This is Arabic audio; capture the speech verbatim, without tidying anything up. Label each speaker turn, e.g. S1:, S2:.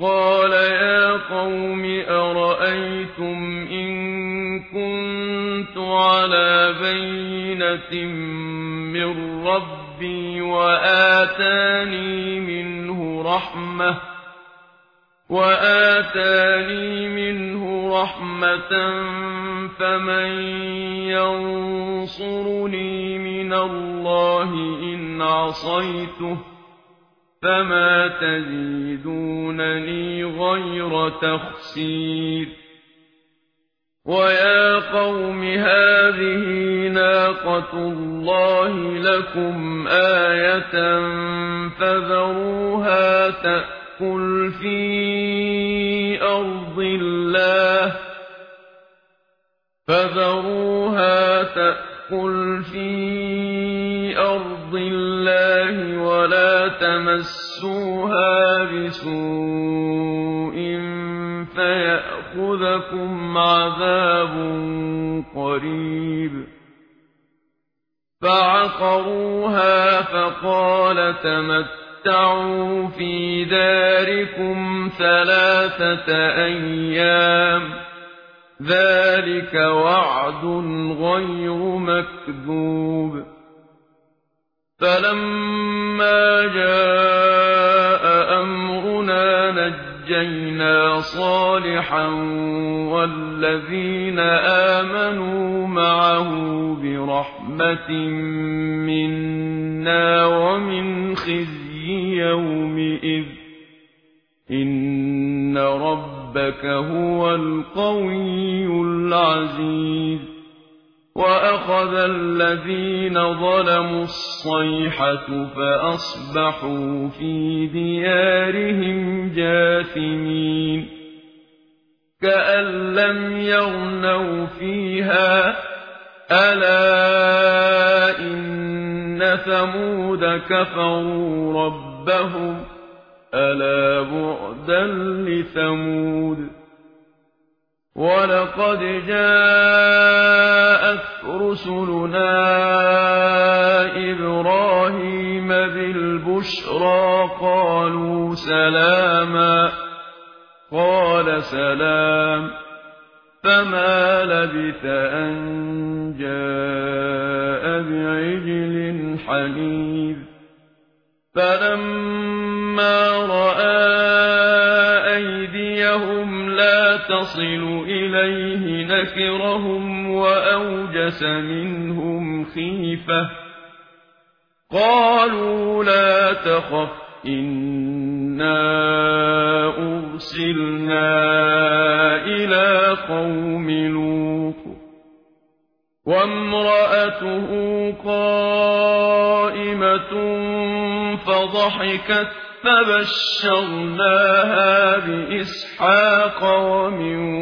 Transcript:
S1: قال يا قوم أرأيتم إن كنت على بينة من ربي وآتاني منه رحمة وآتاني منه رحمة فمن ينصرني من الله إن عصيته فما تزيدونني غير تخسير ويا قوم هذه ناقة الله لكم آية فذروها تأكل في أرض الله فذروها تأكل في أرض الله ولا تمسوها بسوء فيأخذكم عذاب قريب فعقروها فقال تمتعوا في داركم ثلاثة أيام ذلك وعد غير مكذوب فلما جاء أمرنا نجينا صالحا والذين آمنوا معه برحمة منا ومن خزي يومئذ إن ربك هو القوي العزيز وأخذ الذين ظلموا الصيحة فأصبحوا في ديارهم جاثمين كأن لم يغنوا فيها ألا إن ثمود كفروا ربهم ألا بعدا لثمود ولقد جاءت رسلنا إبراهيم بالبشرى قالوا سلاما قال سلام فما لبث أن جاء بعجل حنيذ فلما رأى أيديهم لا تصل إليه نكرهم وأوجس منهم خيفة قالوا لا تخف إنا أرسلنا إلى قوم لوط وامرأته قائمة فضحكت فبشرناها بإسحاق ومن